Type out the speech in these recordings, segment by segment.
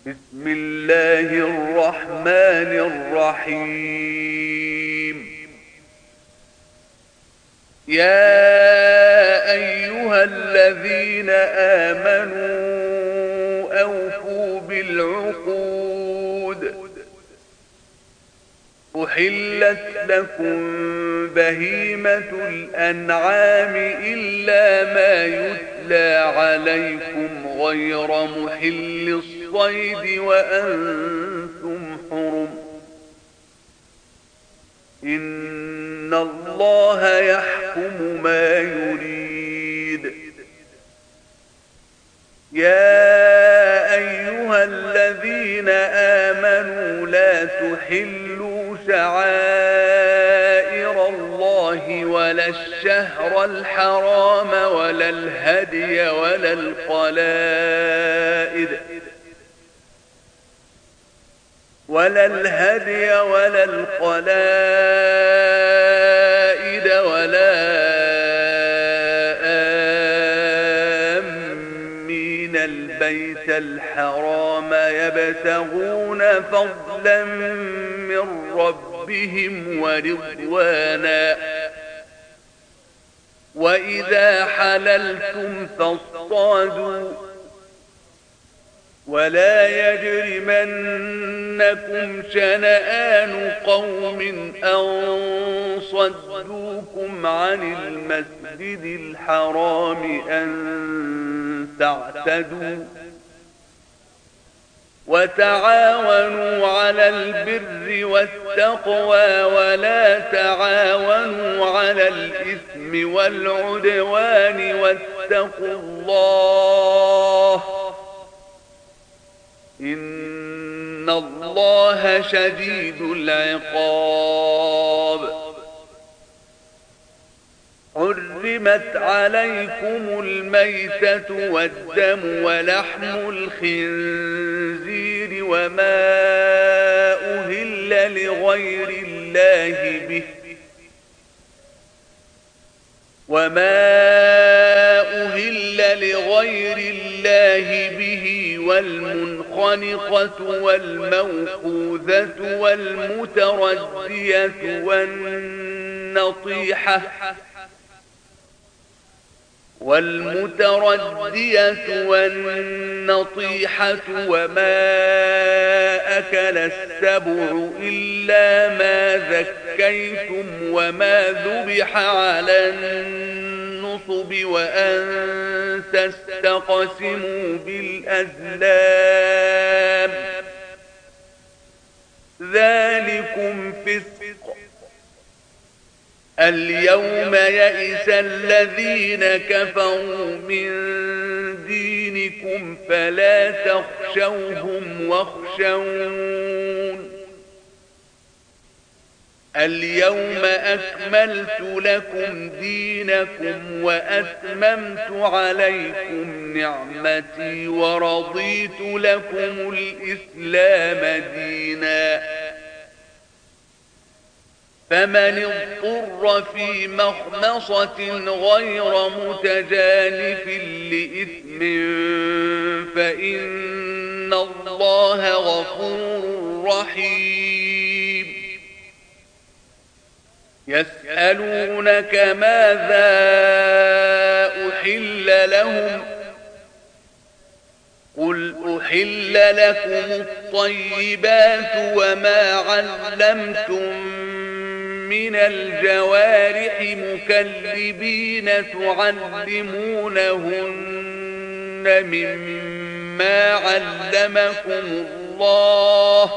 بسم الله الرحمن الرحيم. يا أيها الذين آمنوا أوفوا بالعقود. أحلت لكم بهيمة الأنعام إلا ما يتلى عليكم غير محل الصيد وأنتم حرم. إن الله يحكم ما يريد. يا أيها الذين آمنوا لا تحلوا شعائر الله ولا الشهر الحرام ولا الهدي ولا القلائد ولا آمين البيت الحرام يبتغون فضلا من ربهم ورضوانا. وإذا حللتم فاصطادوا ولا يجرمنكم شنآن قوم أن صدوكم عن المسجد الحرام أن تعتدوا. وتعاونوا على البر والتقوى ولا تعاونوا على الإثم والعدوان واتقوا الله إن الله شديد العقاب. حرمت عليكم الميتة والدم ولحم الخنزير وما أهل لغير الله به والمنخنقة والموقوذة والمتردية والنطيحة وما أكل السبع إلا ما ذكيتم وما ذبح على النصب وأن تستقسموا بالأزلام ذلكم فسق. اليوم يئس الذين كفروا من دينكم فلا تخشوهم واخشون. اليوم أكملت لكم دينكم وأتممت عليكم نعمتي ورضيت لكم الإسلام دينا. فمن اضطر في مخمصة غير متجانف لإثم فإن الله غفور رحيم. يسألونك ماذا أحل لهم قل أحل لكم الطيبات وما علمتم من الجوارح مكلبين تعلمونهن مما علمكم الله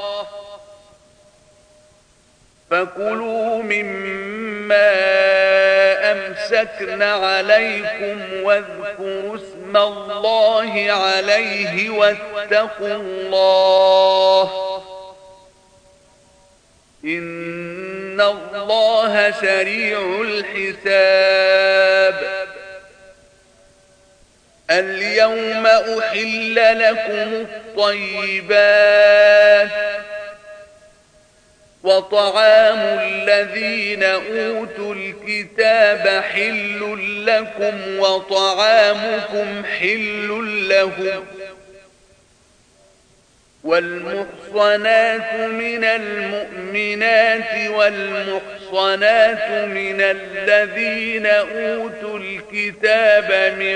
فكلوا مما أمسكن عليكم واذكروا اسم الله عليه واتقوا الله إن الله سريع الحساب. اليوم أحل لكم الطيبات وطعام الذين أوتوا الكتاب حل لكم وطعامكم حل لهم والمحصنات من المؤمنات والمحصنات من الذين أوتوا الكتاب من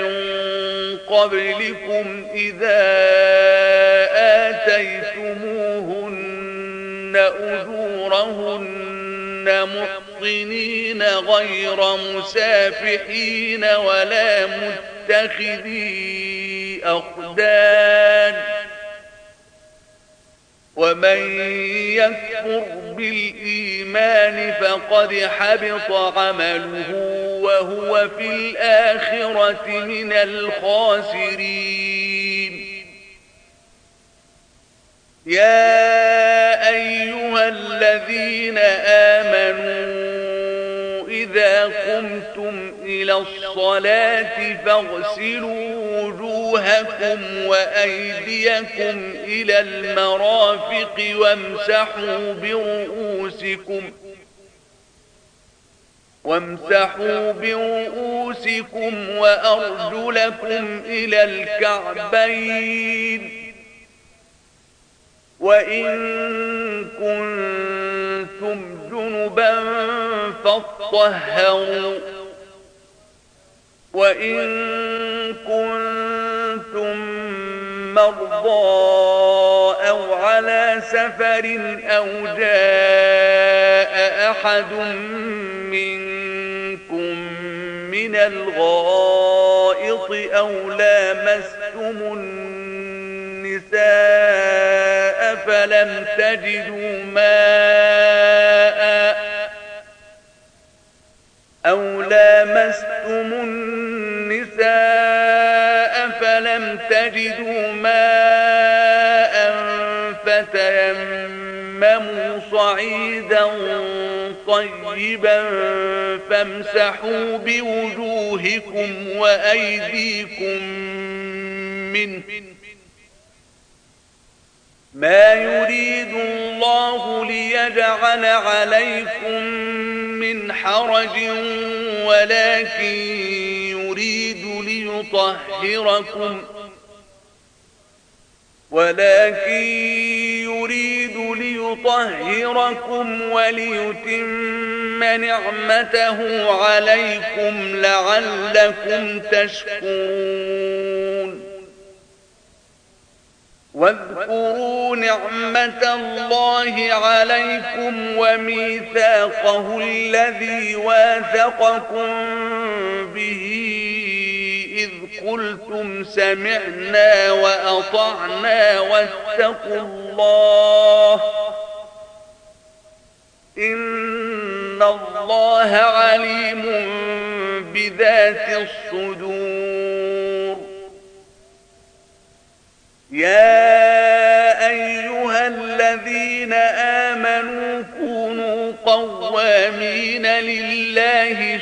قبلكم إذا آتيتموهن أجورهن محصنين غير مسافحين ولا متخذي أخدان ومن يكفر بالإيمان فقد حبط عمله وهو في الآخرة من الخاسرين. يا أيها الذين آمنوا إذا قمتم إلى الصلاة فاغسلوا وجوهكم وأيديكم إلى المرافق وامسحوا برؤوسكم وأرجلكم إلى الكعبين وإن كنتم جنبا فاطهروا وإن كنتم مرضى أو على سفر أو جاء أحد منكم من الغائط أو لامستم النساء فلم تجدوا ماء فتيمموا صعيدا طيبا فامسحوا بوجوهكم وأيديكم منه ما يريد الله ليجعل عليكم من حرج ولكن يريد ليطهركم وليتم نعمته عليكم لعلكم تشكرون. واذكروا نعمة الله عليكم وميثاقه الذي واثقكم به إذ قلتم سمعنا وأطعنا واتقوا الله إن الله عليم بذات الصدور. يا أيها الذين آمنوا كونوا قوامين لله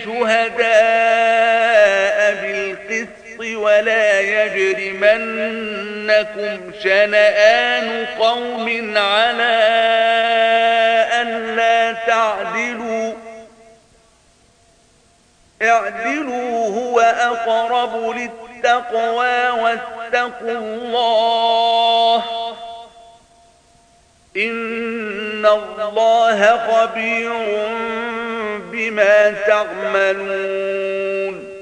شهداء بالقسط ولا يجرمنكم شنآن قوم على ألا تعدلوا اعدلوا هو أقرب للتقوى واتقوا الله إن الله خبير بما تعملون.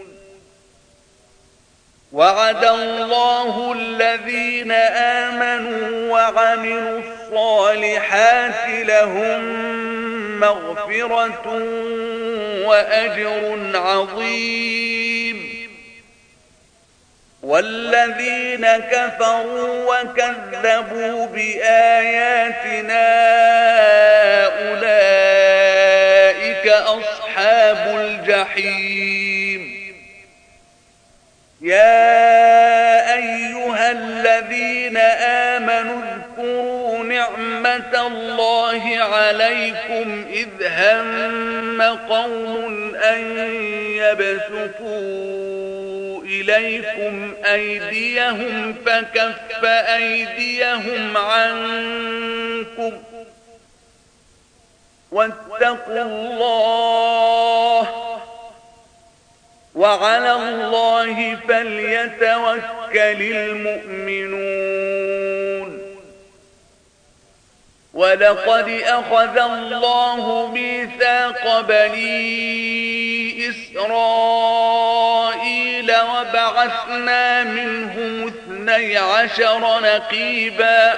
وعد الله الذين آمنوا وعملوا الصالحات لهم مغفرة وأجر عظيم. والذين كفروا وكذبوا بآياتنا أولئك أصحاب الجحيم. يا أيها الذين آمنوا اذكروا نعمة الله عليكم إذ هم قوم أن يبسطوا إليكم أيديهم فكف أيديهم عنكم واتقوا الله وعلى الله فليتوكل المؤمنون. ولقد أخذ الله ميثاق بني إسرائيل وبعثنا منهم 12 نقيبا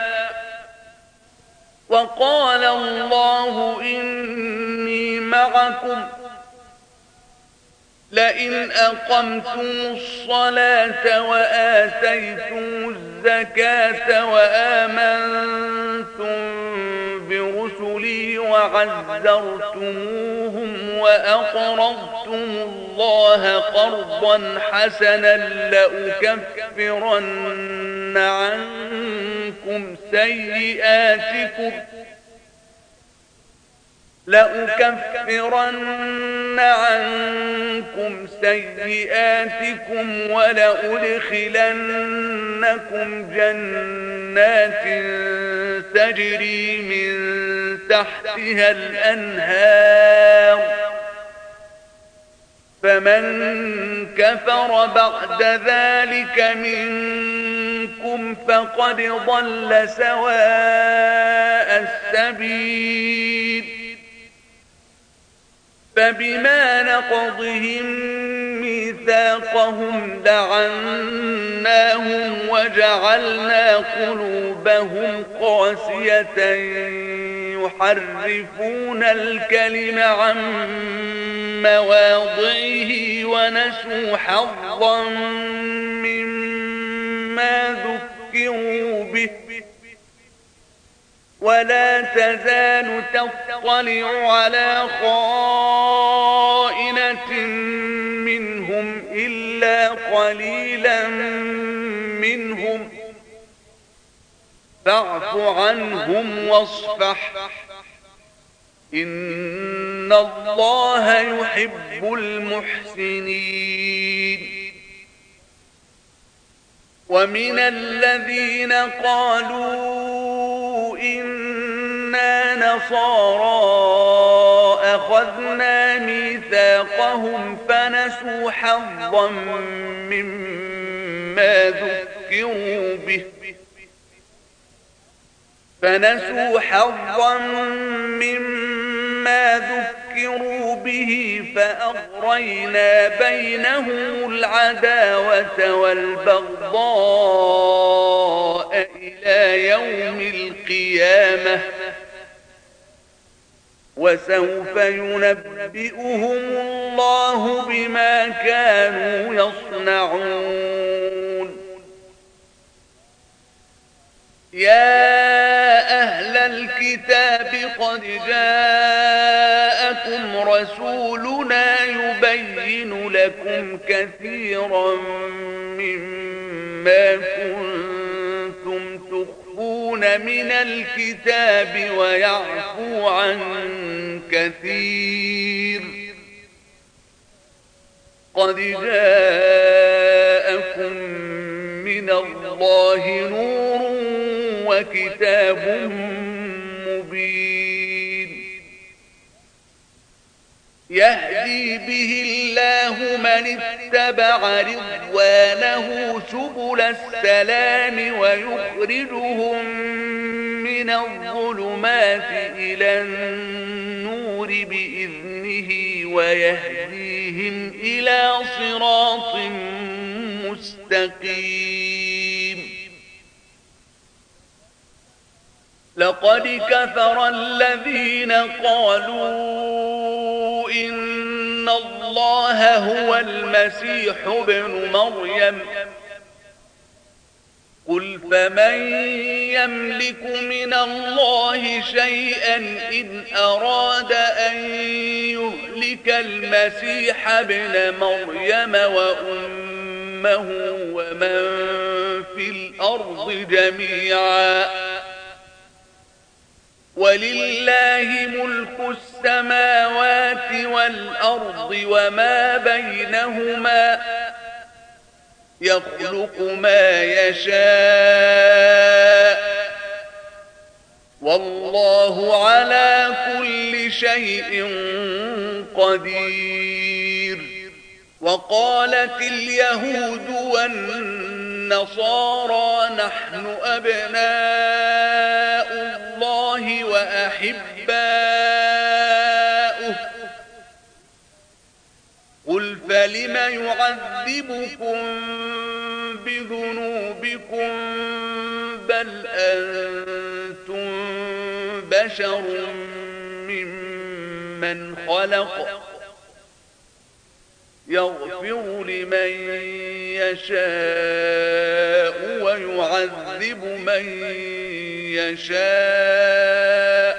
وقال الله إني معكم لئن أقمتم الصلاة وآتيتم الزكاة وآمنتم برسلي وعزرتموهم وأقرضتم الله قرضا حسنا لأكفرن عنكم سيئاتكم ولأدخلنكم جنات تجري من تحتها الأنهار فمن كفر بعد ذلك منكم فقد ضل سواء السبيل فبما نقضهم ميثاقهم لعناهم وجعلنا قلوبهم قاسية يحرفون الكلم عن مواضعه ونسوا حظا مما ذكروا به ولا تزال تطلع على خائنة منهم إلا قليلا منهم فاعف عنهم واصفح إن الله يحب المحسنين ومن الذين قالوا إنا نصارى أخذنا ميثاقهم فنسوا حظا مما ذكروا به فأغرينا بينهم العداوة والبغضاء إلى يوم القيامة وسوف ينبئهم الله بما كانوا يصنعون يا أهل الكتاب قد جاءكم رسولنا يبين لكم كثيرا مما كنتم تخفون من الكتاب ويعفو عن كثير قد جاءكم من الله نور وكتاب مبين يهدي به الله من اتبع رضوانه سبل السلام ويخرجهم من الظلمات إلى النور بإذنه ويهديهم إلى صراط مستقيم لقد كفر الذين قالوا إن الله هو المسيح ابن مريم قل فمن يملك من الله شيئا إن أراد أن يهلك المسيح ابن مريم وأمه ومن في الأرض جميعا ولله ملك السماوات والأرض وما بينهما يخلق ما يشاء والله على كل شيء قدير وقالت اليهود والنصارى نحن أبناء الله أحباؤه قل فلم يعذبكم بذنوبكم بل أنتم بشر ممن خلق يغفر لمن يشاء ويعذب من يشاء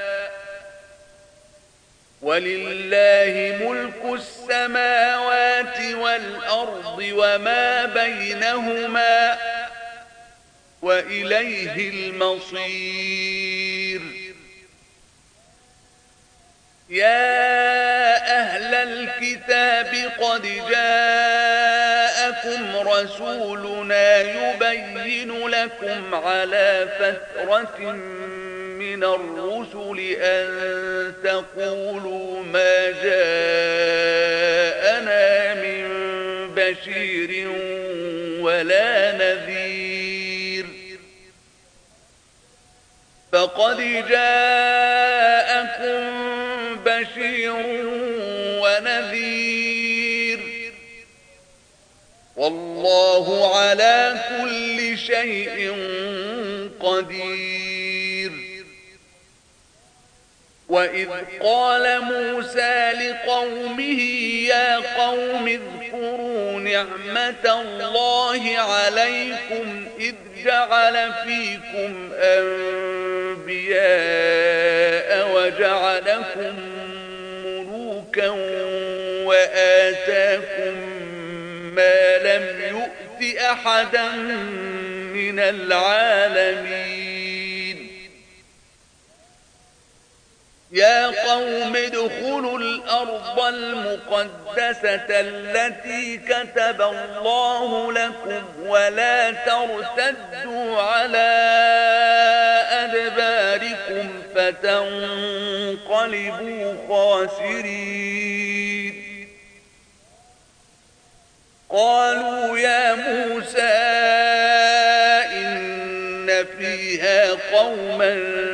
ولله ملك السماوات والأرض وما بينهما وإليه المصير يا أهل الكتاب قد جاءكم رسولنا يبين لكم على فترة من الرسل أن تقولوا ما جاءنا من بشير ولا نذير فقد جاءكم بشير ونذير والله على كل شيء قدير وإذ قال موسى لقومه يا قوم اذكروا نعمة الله عليكم إذ جعل فيكم أنبياء وجعلكم ملوكا وآتاكم ما لم يؤت أحدا من العالمين يا قوم ادخلوا الأرض المقدسة التي كتب الله لكم ولا ترتدوا على أدباركم فتنقلبوا خاسرين قالوا يا موسى إن فيها قوما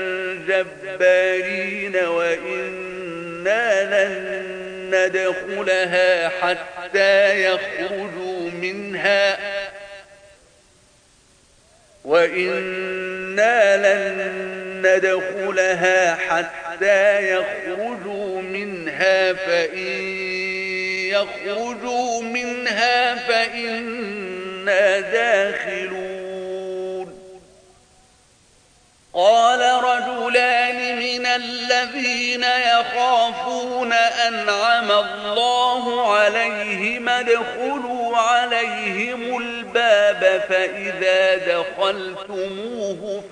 جبارين وإنا لن ندخلها حتى يخرجوا منها فإن يخرجوا منها فإنا داخلون قال رجلان من الذين يخافون أنعم الله عليهم ادخلوا عليهم الباب فإذا دخلتموه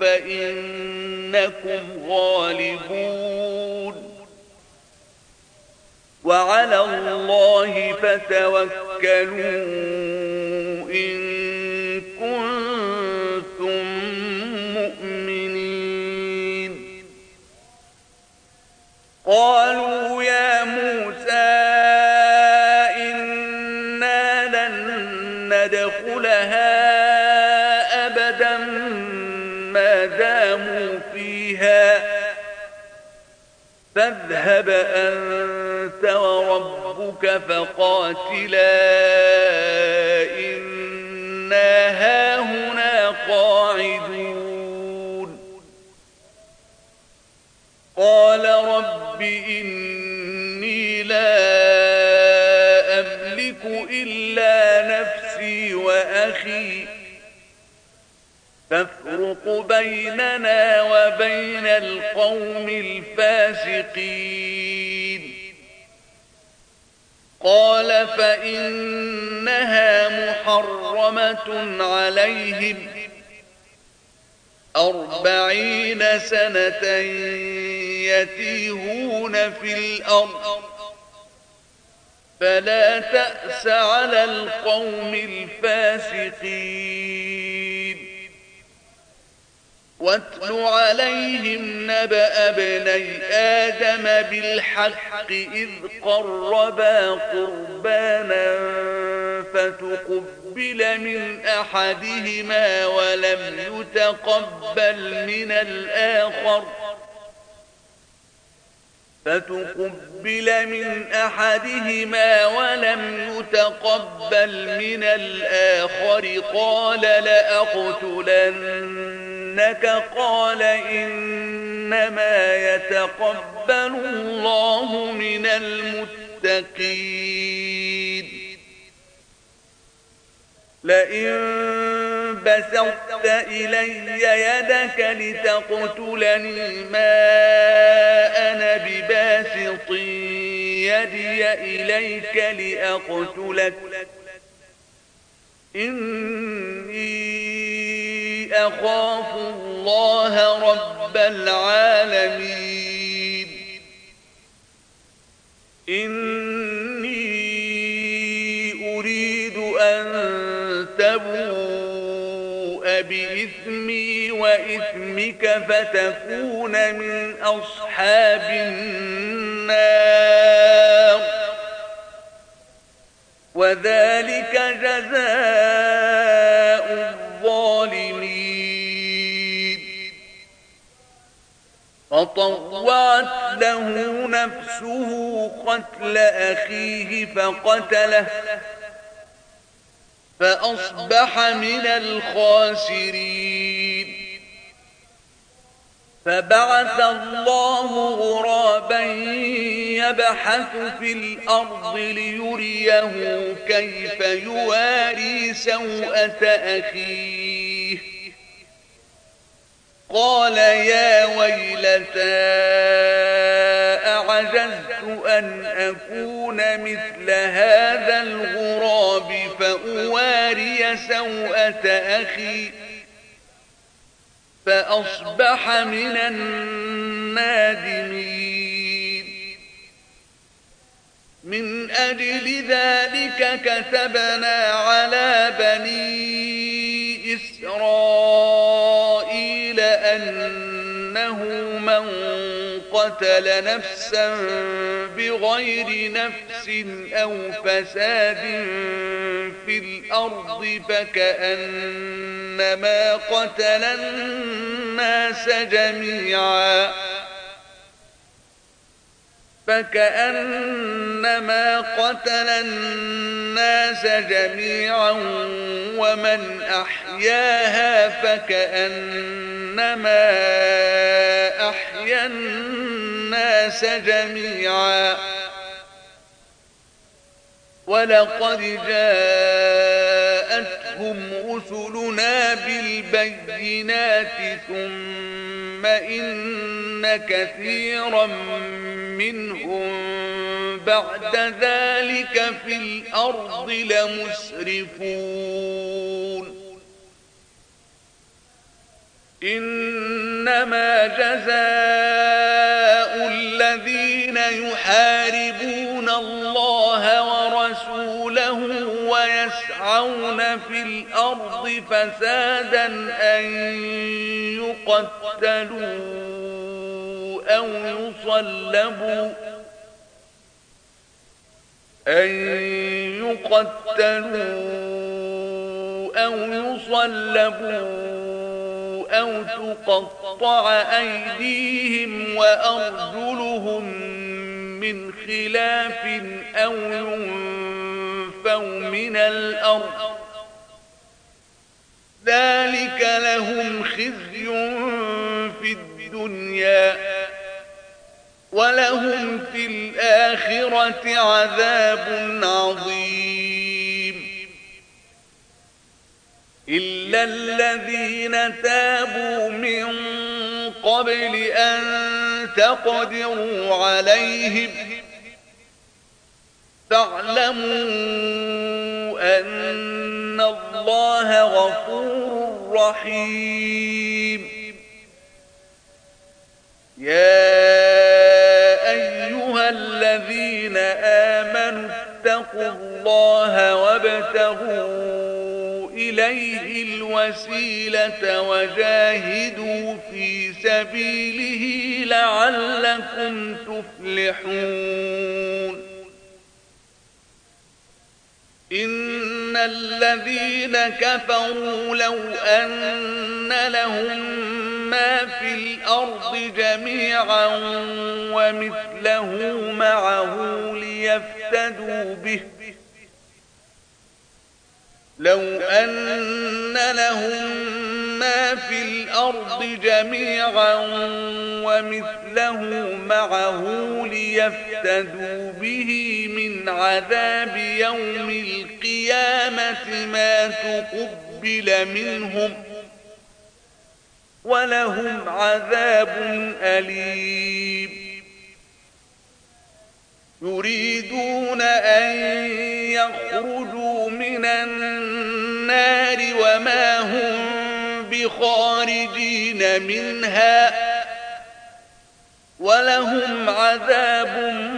فإنكم غالبون وعلى الله فتوكلوا إن كنتم مؤمنين قالوا يا موسى إنا لن ندخلها أبدا ما داموا فيها فاذهب أنت وربك فقاتلا إنا هاهنا قاعدون قال رب إني لا أملك إلا نفسي وأخي فافرق بيننا وبين القوم الفاسقين قال فإنها محرمة عليهم 40 سنة يتيهون في الأرض فلا تأس على القوم الفاسقين واتل عليهم نبأ ابني آدم بالحق إذ قربا قربانا فتقبل من أحدهما ولم يتقبل من الآخر فتقبل من أحدهما ولم يتقبل من الآخر قال لأقتلنك قال إنما يتقبل الله من المتقين لئن بسطت إلي يدك لتقتلني ما أنا بباسط يدي إليك لأقتلك إني أخاف الله رب العالمين إني أريد أن تبوء بإثمي وإثمك فتكون من أصحاب النار وذلك جزاء الظالمين فطوعت له نفسه قتل أخيه فقتله فأصبح من الخاسرين فبعث الله غرابا يبحث في الأرض ليريه كيف يواري سوءة أخيه قال يا ويلتى أعجزت أن أكون مثل هذا الغراب فأواري سوءة أخي فأصبح من النادمين من أجل ذلك كتبنا على بني إسرائيل أنه من قتل نفسا بغير نفس أو فساد في الأرض فكأنما قتل الناس جميعا ومن أحياها فكأنما أحيا الناس جميعا ولقد جاءتهم رسلنا بالبينات ثم إن كثيرا منهم بعد ذلك في الأرض لمسرفون إنما جزاء الذين يحاربون الله ورسوله ويسعون في الأرض فسادا أن يقتلوا أو يصلبوا أو تقطع أيديهم وأرجلهم من خلاف أو ينفوا من الأرض ذلك لهم خزي في الدنيا ولهم في الآخرة عذاب عظيم إلا الذين تابوا من قبل أن تقدروا عليهم فاعلموا أن الله غفور رحيم يا أيها الذين آمنوا اتقوا الله وابتغوا إليه الوسيلة وجاهدوا في سبيله لعلكم تفلحون إن الذين كفروا لو أن لهم ما في الأرض جميعا ومثله معه ليفتدوا به لو أن لهم ما في الأرض جميعا ومثله معه ليفتدوا به من عذاب يوم القيامة ما تقبل منهم ولهم عذاب أليم يريدون أن يخرجوا من النار وما هم بخارجين منها ولهم عذاب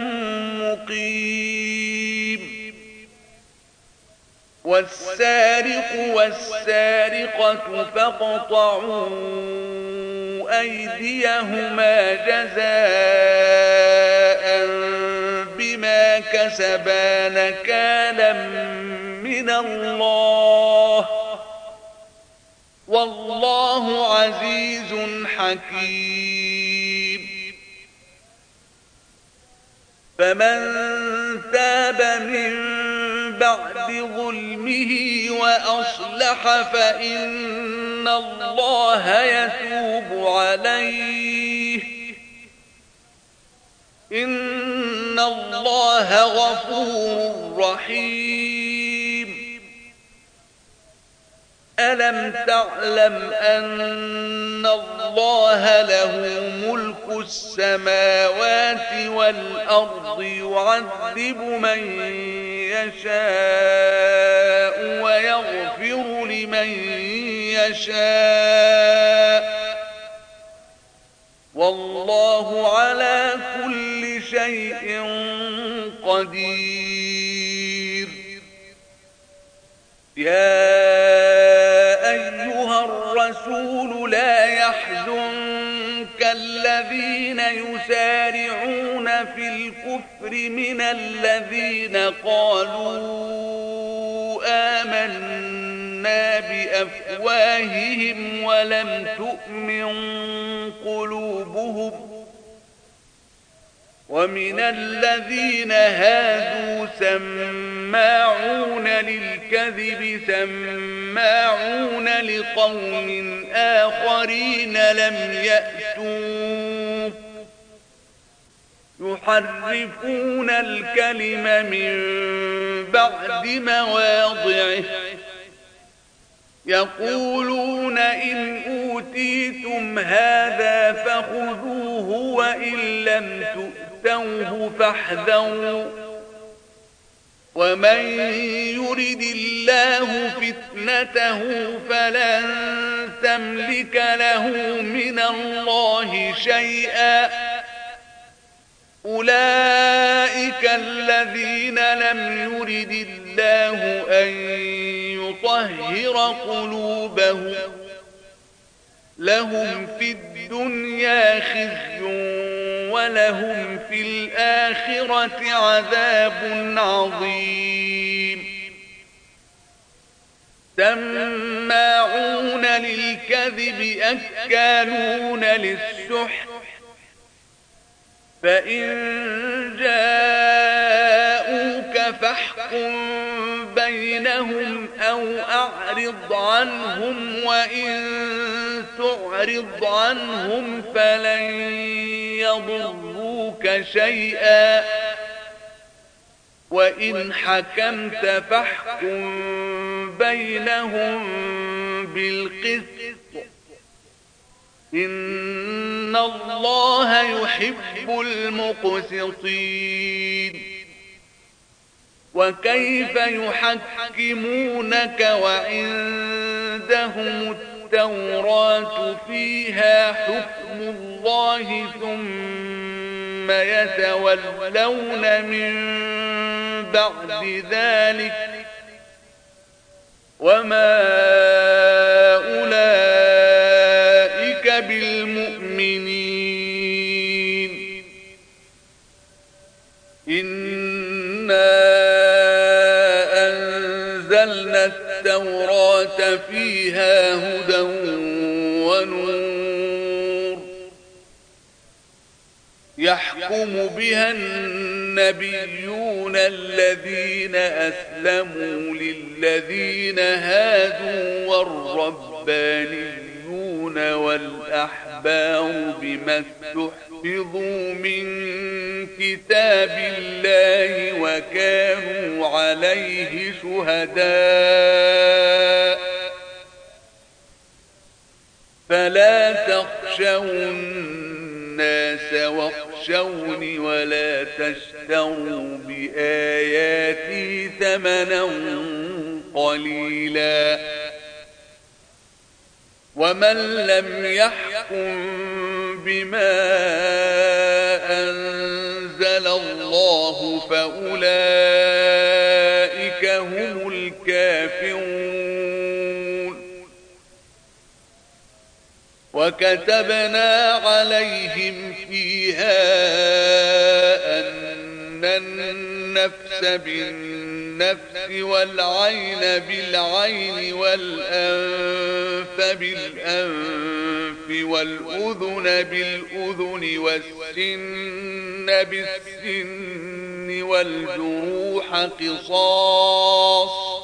مقيم والسارق والسارقة فاقطعوا أيديهما جزاء بما كسبا نكالا من الله والله عزيز حكيم فمن تاب من بعد ظلمه وأصلح فإن الله يتوب عليه إن الله غفور رحيم ألم تعلم أن الله له ملك السماوات والأرض يعذب من يشاء ويغفر لمن يشاء والله على كل شيء قدير يا أيها الرسول لا يحزنك الذين يسارعون في الكفر من الذين قالوا آمنا بأفواههم ولم تؤمن قلوبهم ومن الذين هادوا سماعون للكذب سماعون لقوم آخرين لم يأتوك يحرفون الكلم من بعد مواضعه يقولون إن أوتيتم هذا فخذوه وإن لم تؤتوه فاحذروا ومن يرد الله فتنته فلن تملك له من الله شيئا أولئك الذين لم يرد الله أن يطهر قلوبهم لهم في الدنيا خزي ولهم في الآخرة عذاب عظيم سماعون للكذب أكالون للسحت فإن جاءوك فاحكم بينهم أو أعرض عنهم وإن تعرض عنهم فلن يضروك شيئا وإن حكمت فاحكم بينهم بالقسط إن الله يحب المقسطين وكيف يحكمونك وعندهم التوراة فيها حكم الله ثم يتولون من بعد ذلك وما أولئك بالمؤمنين إنا أنزلنا التوراة فيها هدى ونور يحكم بها النبيون الذين أسلموا للذين هادوا والربانيون والأحبار بما استحفظوا من كتاب الله وكانوا عليه شهداء فلا تخشوا الناس واخشوني ولا تشتروا بآياتي ثمنا قليلا ومن لم يحكم بما أنزل الله فأولئك هم الكافرون وكتبنا عليهم فيها أن النفس بالنفس والعين بالعين والأنف بالأنف والأذن بالأذن والسن بالسن والجروح قصاص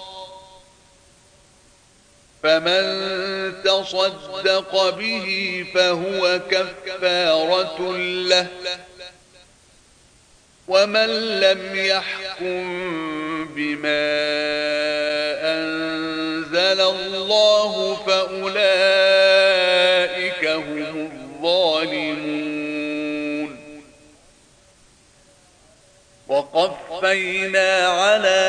فمن تصدق به فهو كفارة له ومن لم يحكم بما أنزل الله فأولئك هم الظالمون وقفينا على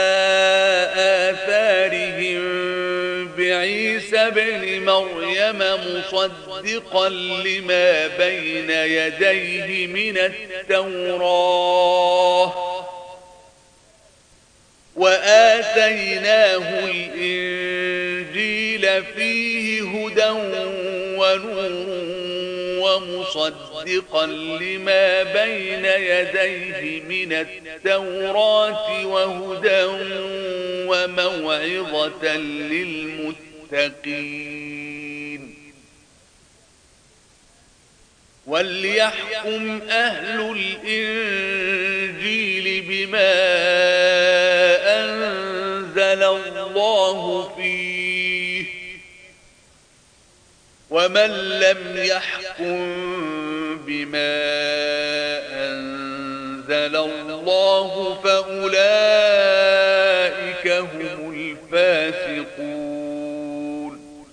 آثارهم بعيسى ابن مريم مصدقا لما بين يديه من التوراة وآتيناه الإنجيل فيه هدى ونور ومصدقا لما بين يديه من التوراة وهدى وموعظة للمتقين وليحكم أهل الإنجيل بما أنزل الله فيه ومن لم يحكم بما أنزل الله فأولئك هم الفاسقون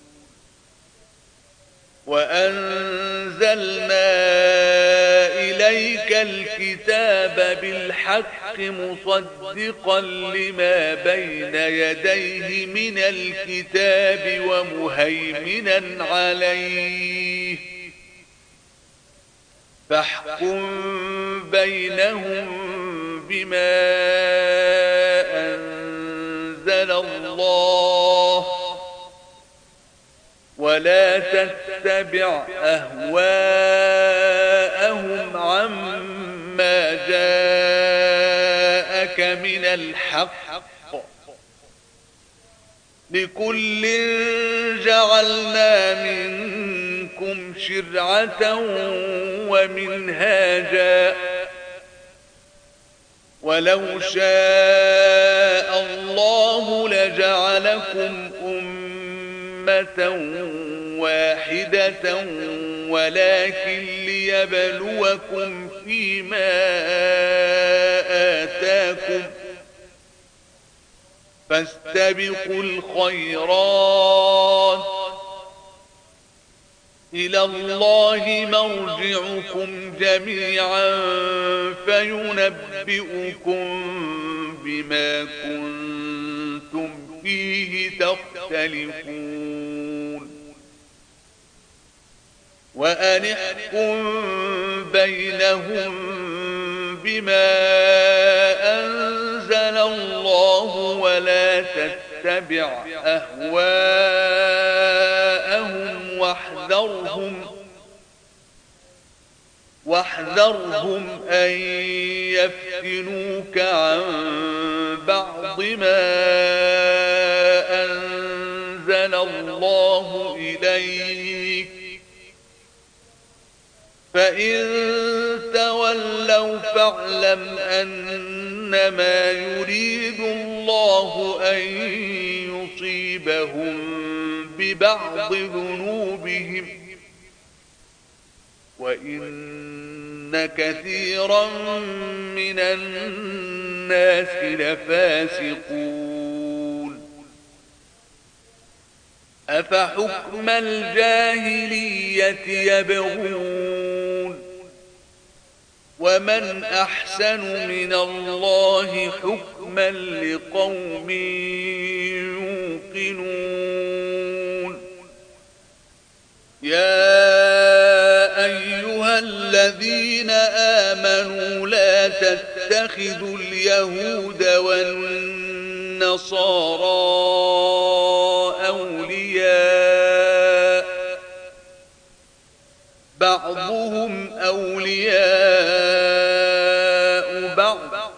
وأنزلنا إليك الكتاب بالحق مصدقا لما بين يديه من الكتاب ومهيمنا عليه فاحكم بينهم بما أنزل الله ولا تتبع أهواءهم عما جاءك من الحق لكل جعلنا منكم شرعة ومنهاجا ولو شاء الله لجعلكم أمة واحدة ولكن ليبلوكم فيما آتاكم فاستبقوا الخيرات إلى الله مرجعكم جميعا فينبئكم بما كنتم فيه تختلفون وأن احكم بينهم بما أنزل الله ولا تتبع أهواءهم واحذرهم أن يفتنوك عن بعض ما أنزل الله إليك فإن تولوا فاعلم أنما يريد الله أن يصيبهم ببعض ذنوبهم وإن كثيرا من الناس لفاسقون أفحكم الجاهلية يبغون ومن أحسن من الله حكما لقوم يوقنون يا أيها الذين آمنوا لا تتخذوا اليهود والنصارى أولياء بعضهم أولياء بعض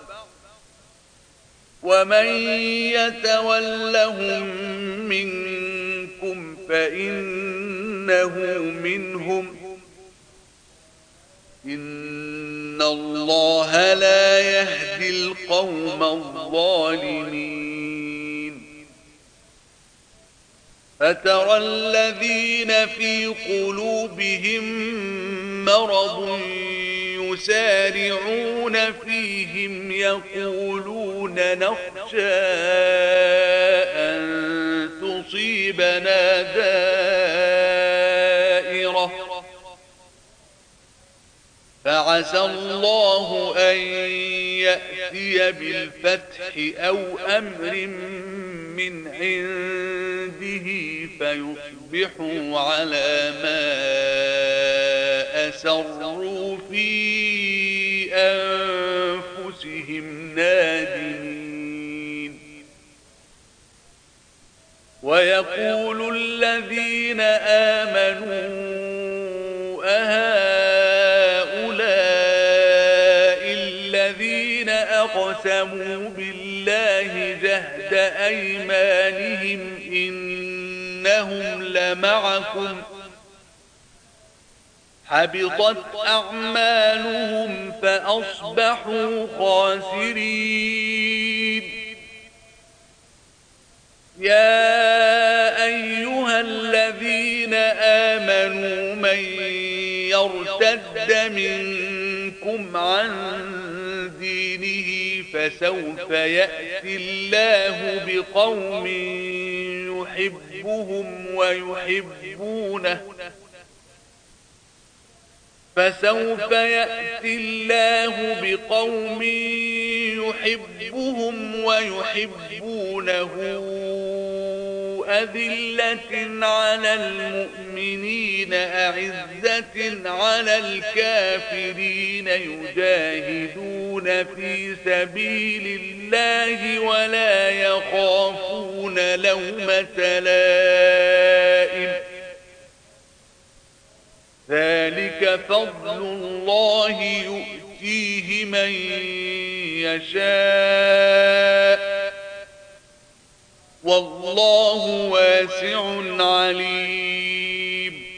ومن يتولهم منكم فإنه منهم إن الله لا يهدي القوم الظالمين فترى الذين في قلوبهم مرض يسارعون فيهم يقولون نخشى أن تصيبنا دائرة فعسى الله أن يأتي بالفتح أو أمر من عنده فيصبحوا على ما أسروا في أنفسهم نادمين ويقول الذين آمنوا أقسموا بالله جهد أيمانهم إنهم لمعكم حبطت أعمالهم فأصبحوا خاسرين يا أيها الذين آمنوا من يرتد منكم عن دينه فسوف يأتي الله بقوم يحبهم ويحبونه فسوف يأتي الله بقوم يحبهم ويحبونه أذلة على المؤمنين أعزة على الكافرين يجاهدون في سبيل الله ولا يخافون لومة لائم ذلك فضل الله يؤتيه من يشاء والله واسع عليم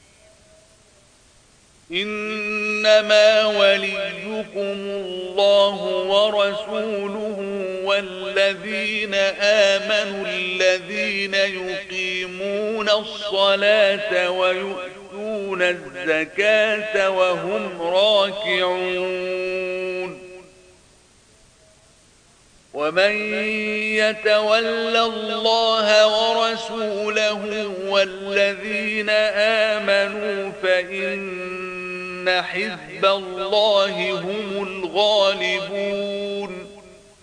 إنما وليكم الله ورسوله والذين آمنوا الذين يقيمون الصلاة ويؤتون الزكاة وهم راكعون ومن يتول الله ورسوله والذين آمنوا فإن حزب الله هم الغالبون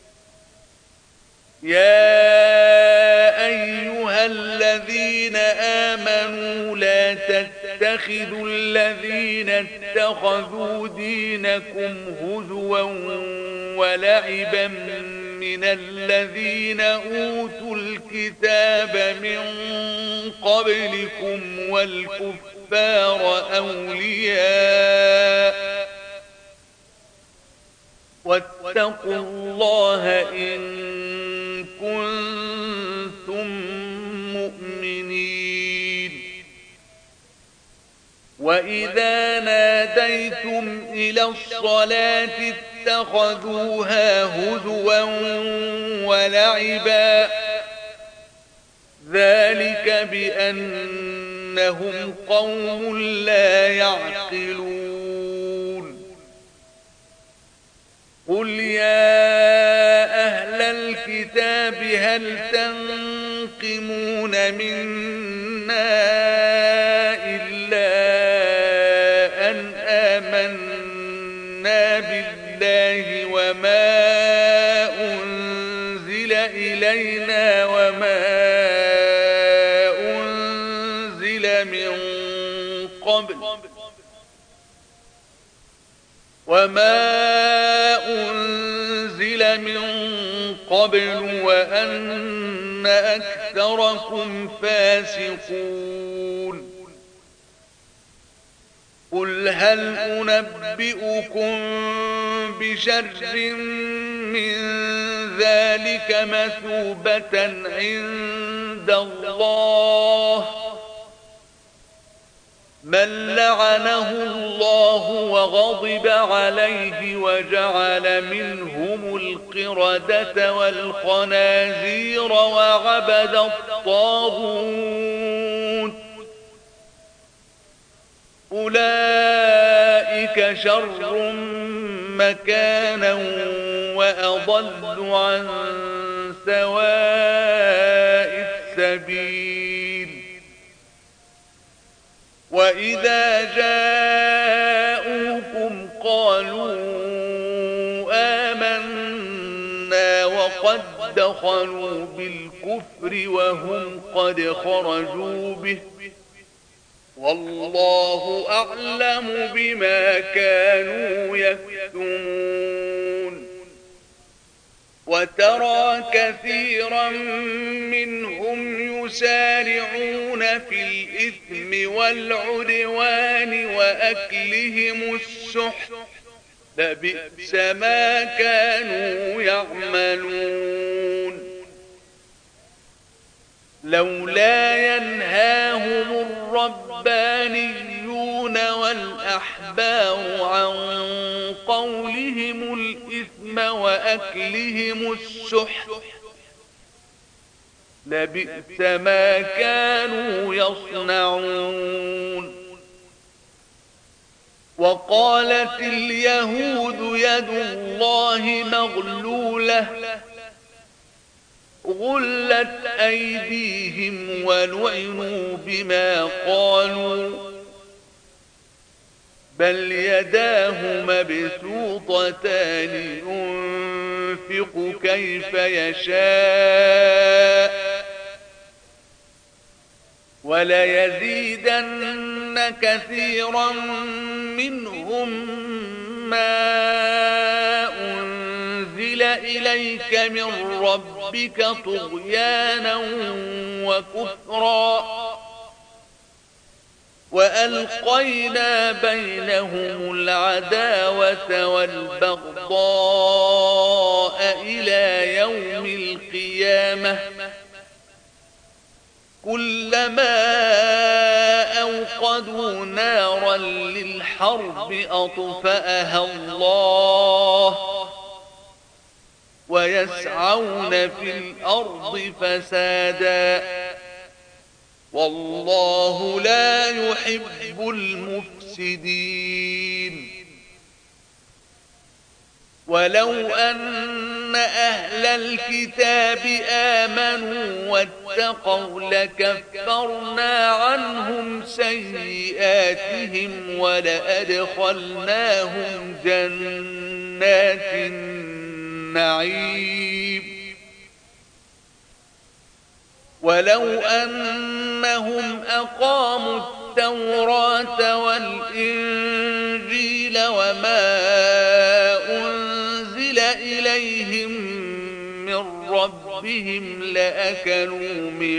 يا أيها الذين آمنوا لا تتخذوا الذين اتخذوا دينكم هزوا ولعبا من الذين أوتوا الكتاب من قبلكم والكفار أولياء واتقوا الله إن كنتم مؤمنين وإذا ناديتم ناديتم إلى الصلاة اتخذوها هزوا ولعبا ذلك بأنهم قوم لا يعقلون قل يا أهل الكتاب هل تنقمون منا إلا أن آمنا بالله وما أنزل إلينا وما أنزل من قبل وأن أكثركم فاسقون قل هل أنبئكم بشر من ذلك مثوبة عند الله من لعنه الله وغضب عليه وجعل منهم القردة والخنازير وعبد الطاغوت أولئك شر مكانا وأضل عن سواء السبيل وإذا جاءوكم قالوا آمنا وقد دخلوا بالكفر وهم قد خرجوا به والله أعلم بما كانوا يكتمون وترى كثيرا منهم يسارعون في الإثم والعدوان وأكلهم السحت لبئس ما كانوا يعملون لولا ينهاهم الربانيون والأحبار عن قولهم الإثم وأكلهم السحت لبئس ما كانوا يصنعون وقالت اليهود يد الله مغلولة غلت أيديهم ولعنوا بما قالوا بل يداه مبسوطتان ينفق كيف يشاء وليزيدن كثيرا منهم ما أنزل إليك من ربك طغيانا وكفرا وألقينا بينهم العداوة والبغضاء إلى يوم القيامة كلما أوقدوا نارا للحرب أطفأها الله ويسعون في الأرض فسادا والله لا يحب المفسدين ولو أن أهل الكتاب آمنوا واتقوا لكفرنا عنهم سيئاتهم ولأدخلناهم جنات النعيم ولو أنهم أقاموا التوراة والإنجيل وما أنزل إليهم من ربهم لأكلوا من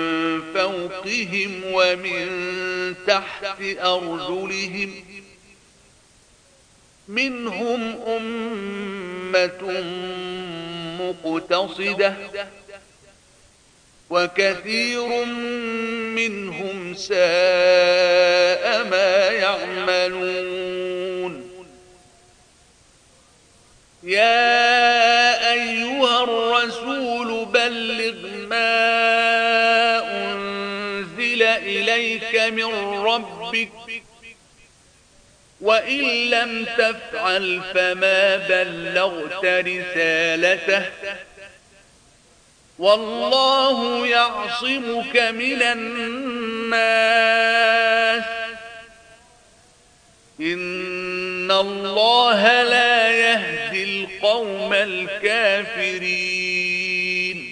فوقهم ومن تحت أرجلهم منهم أمة مقتصدة وكثير منهم ساء ما يعملون. يا أيها الرسول بلغ ما أنزل إليك من ربك وإن لم تفعل فما بلغت رسالته والله يعصمك من الناس إن الله لا يهدي القوم الكافرين.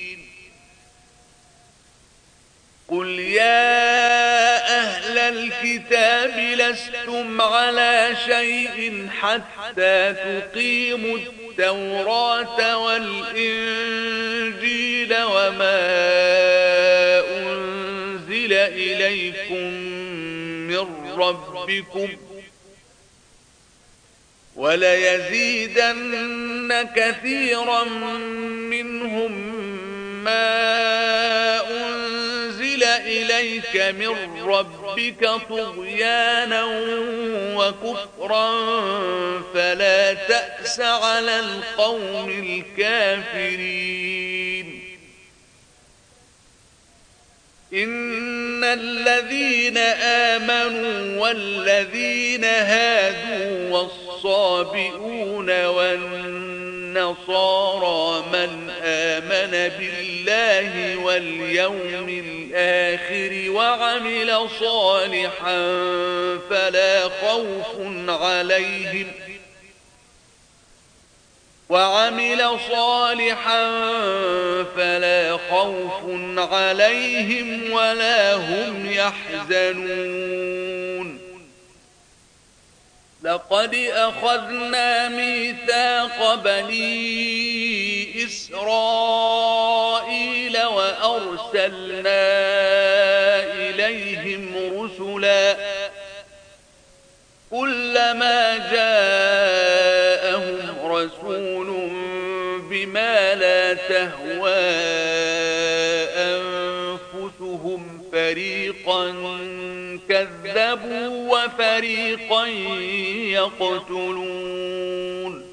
قل يا أهل الكتاب لستم على شيء حتى تقيموا التوراة والإنجيل وما أنزل إليكم من ربكم وليزيدن كثيرا منهم ما أنزل إليك من ربك طغيانا وكفرا فلا تأس على القوم الكافرين. إن الذين آمنوا والذين هادوا والصابئون والنصارى من آمن بالله واليوم الآخر وعمل صالحا فلا خوف عليهم ولا هم يحزنون. لقد أخذنا ميثاق بني إسرائيل وأرسلنا إليهم رسلا كلما جاءهم رسول بما لا تهوى أنفسهم فريقا كذبوا وفريقا يقتلون.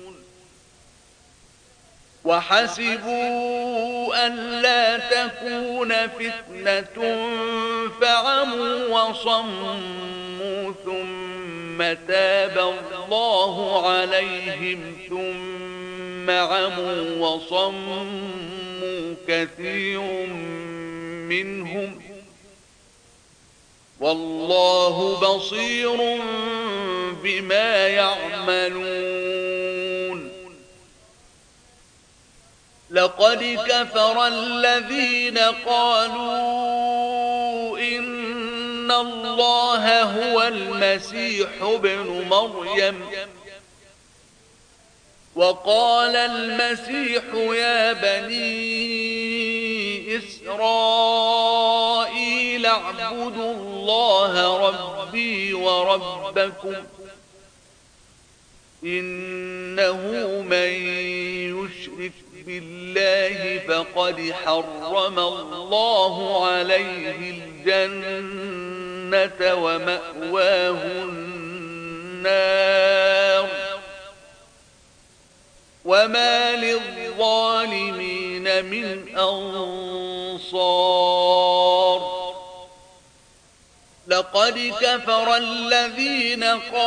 وحسبوا ألا تكون فتنة فعموا وصموا ثم تاب الله عليهم ثم عموا وصموا كثير منهم والله بصير بما يعملون. لقد كفر الذين قالوا إن الله هو المسيح ابن مريم وقال المسيح يا بني إسرائيل اعبدوا الله ربي وربكم إنه من يشرك بالله فقد حرم الله عليه الجنة ومأواه النار وما للظالمين من أنصار. لقد كفر الذين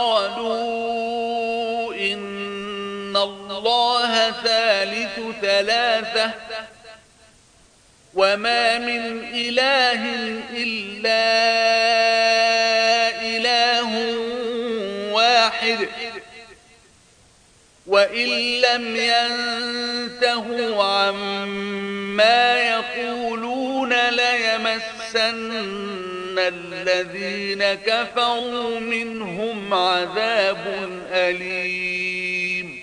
قالوا إن الله ثالث ثلاثة وما من إله إلا إله واحد وإن لم ينتهوا عما يقولون ليمسن الذين كفروا منهم عذاب أليم.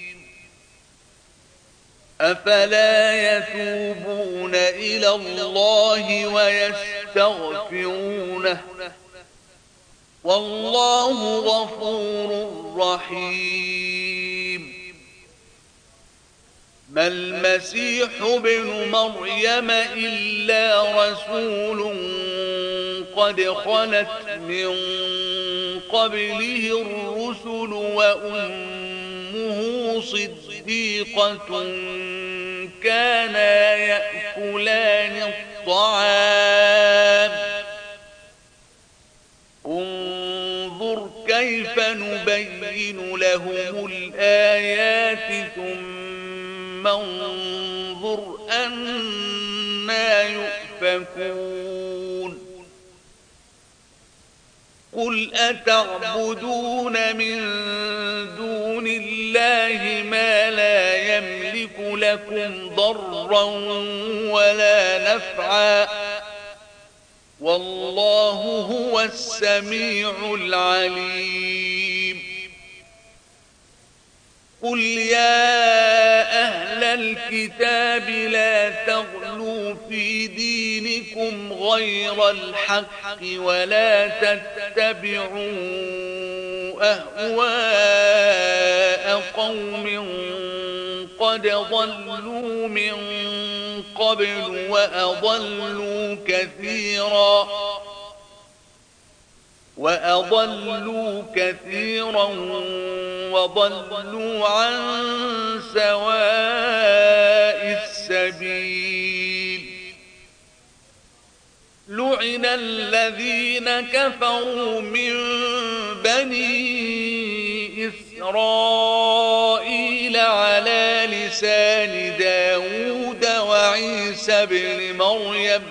أفلا يتوبون إلى الله ويستغفرونه والله غفور رحيم. ما المسيح ابن مريم إلا رسول قد خلت من قبله الرسل وأمه صديقة كانا يأكلان الطعام انظر كيف نبين لهم الآيات ثم انظر أنا يؤفكون قل أتعبدون من دون الله ما لا يملك لكم ضرا ولا نفعا والله هو السميع العليم قل يا أهل الكتاب لا تغلوا في دينكم غير الحق ولا تتبعوا أهواء قوم قد ضلوا من قبل وأضلوا كثيرا وضلوا عن سواء السبيل لعن الذين كفروا من بني إسرائيل على لسان داود وعيسى بن مريم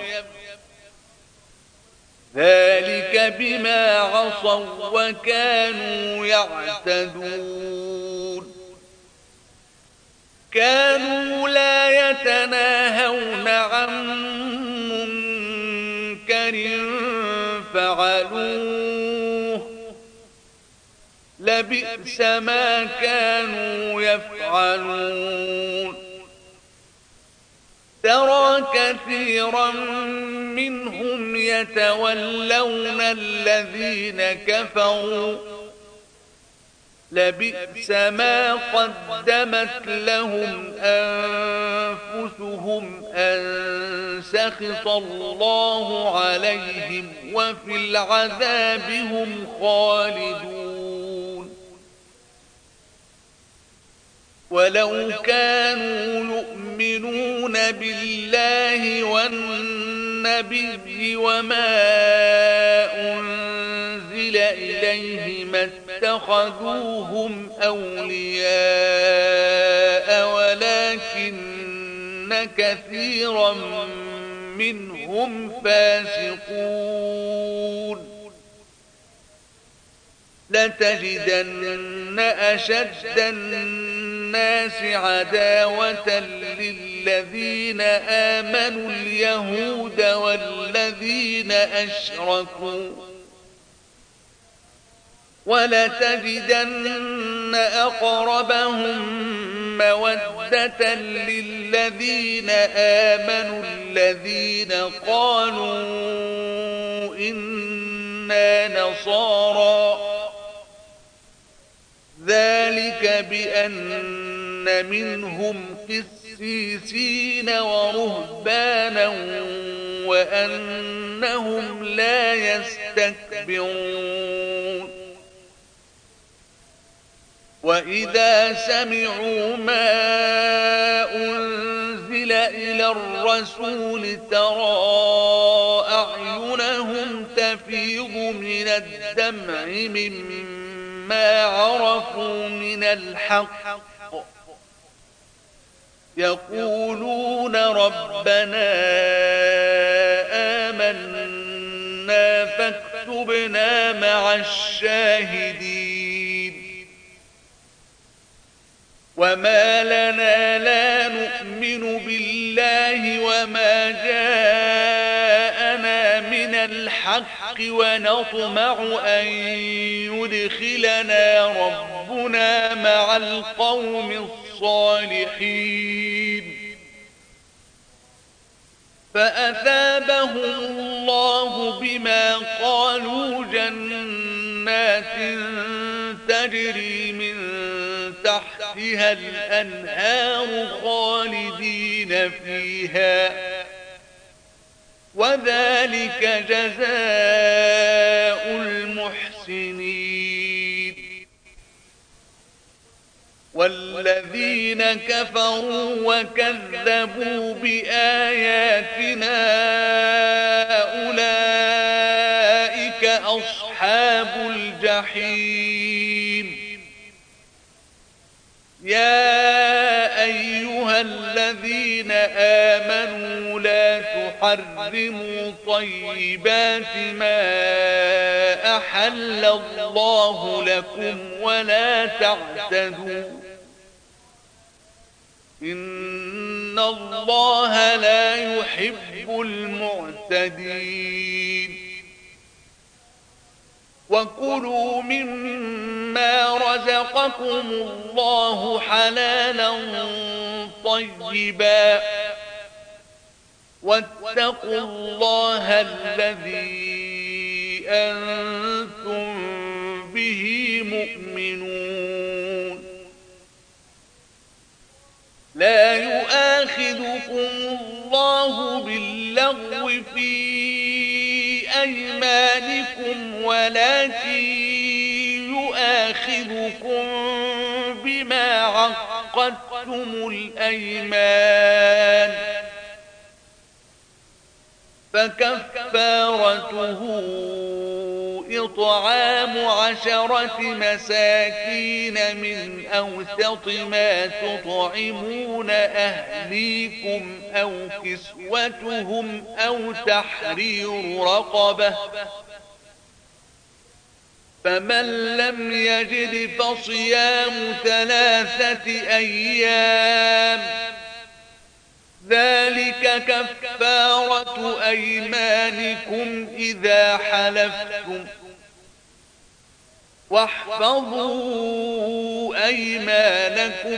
ذلك بما عصوا وكانوا يعتدون كانوا لا يتناهون عن منكر فعلوه لبئس ما كانوا يفعلون ترى كثيرا منهم يتولون الذين كفروا لبئس ما قدمت لهم أنفسهم أن سخط الله عليهم وفي العذاب هم خالدون ولو كانوا يؤمنون بالله والنبي وما أنزل إليه ما اتخذوهم أولياء ولكن كثيرا منهم فاسقون لتجدن أشد الناس عداوة للذين آمنوا اليهود والذين أشركوا ولتجدن أقربهم مودة للذين آمنوا الذين قالوا إنا نصارى ذلك بأن منهم قسيسين ورهبانا وأنهم لا يستكبرون وإذا سمعوا ما أنزل إلى الرسول ترى أعينهم تفيض من الدمع مما عرفوا من الحق يقولون ربنا آمنا فاكتبنا مع الشاهدين وما لنا لا نؤمن بالله وما جاءنا من الحق ونطمع أن يدخلنا ربنا مع القوم الصالحين فأثابهم الله بما قالوا جنات تجري من تحت تحتها الأنهار خالدين فيها وذلك جزاء المحسنين. والذين كفروا وكذبوا بآياتنا أولئك أصحاب الجحيم. يا أيها الذين آمنوا لا تحرموا طيبات ما أحل الله لكم ولا تعتدوا إن الله لا يحب المعتدين. وكلوا مما رزقكم الله حلالا طيبا واتقوا الله الذي أنتم به مؤمنون. لا يؤاخذكم الله باللغو في أيمانكم ولكن يؤاخذكم بما عقدتم الأيمان فكفارته إطعام 10 مساكين من أوسط ما تطعمون أهليكم أو كسوتهم أو تحرير رقبة فمن لم يجد فصيام 3 أيام ذلك كفارة أيمانكم إذا حلفتم واحفظوا أيمانكم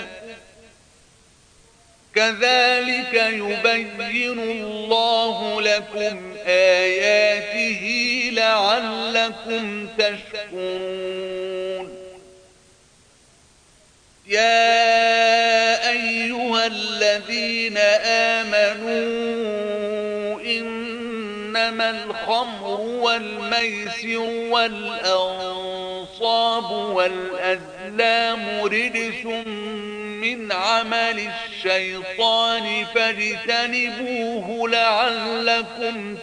كذلك يبين الله لكم آياته لعلكم تشكرون. يا أيها الذين آمنوا إنما الخمر والميسر والأنصاب والأزلام رجس من عمل الشيطان فاجتنبوه لعلكم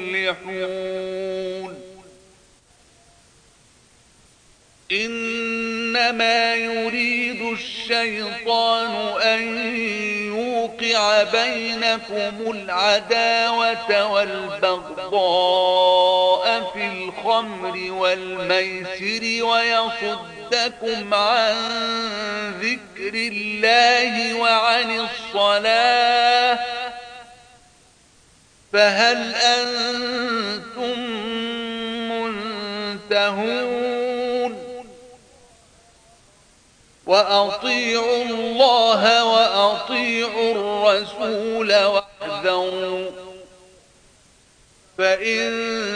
تفلحون. إنما يريد الشيطان أن يوقع بينكم العداوة والبغضاء في الخمر والميسر ويصدكم عن ذكر الله وعن الصلاة فهل أنتم منتهون؟ وأطيعوا الله وأطيعوا الرسول واحذروا فإن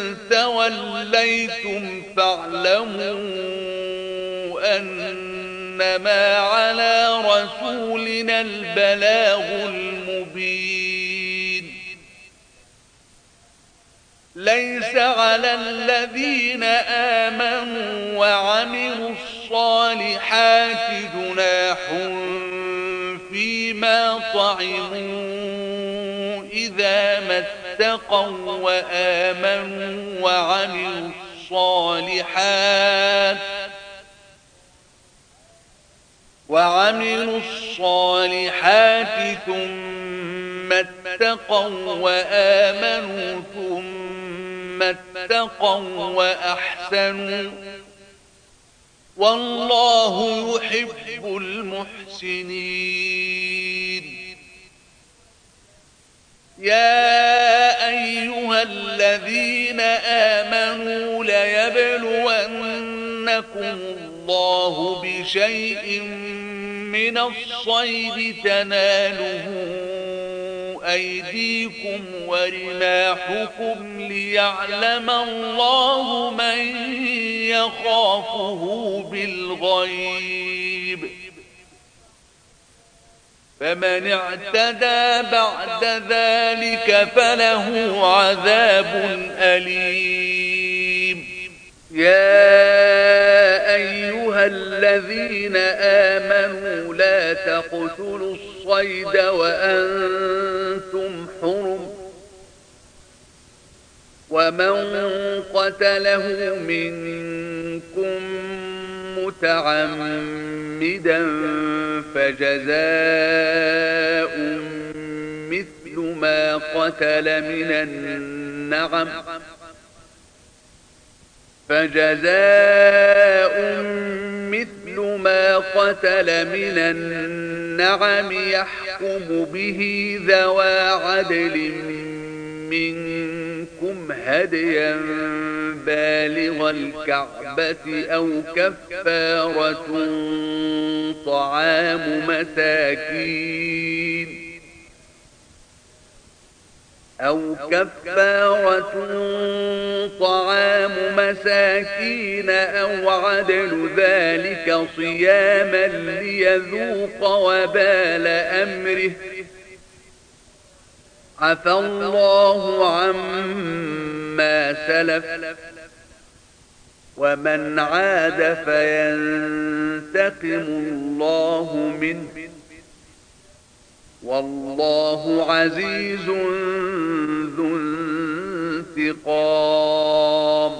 توليتم فاعلموا أنما على رسولنا البلاغ المبين. ليس على الذين آمنوا وعملوا الصالحات جناح فيما طعموا إذا ما اتقوا وآمنوا وعملوا الصالحات ثم اتقوا وآمنوا ثم اتقوا وأحسنوا والله يحب المحسنين. يا أيها الذين آمنوا ليبلونكم الله بشيء من الصيد تناله أيديكم ورماحكم ليعلم الله من يخافه بالغيب فمن اعتدى بعد ذلك فله عذاب أليم. يا أيها الذين آمنوا لا تقتلوا الصيد وأنتم حرم، ومن قتله منكم متعمدا فجزاء مثل ما قتل من النعم يحكم به ذوى عدل منكم هديا بالغ الكعبة أو كفارة طعام مساكين أو عدل ذلك صياما ليذوق وبال أمره، عفى الله عما سلف، ومن عاد فينتقم الله منه، والله عزيز ذو انتقام.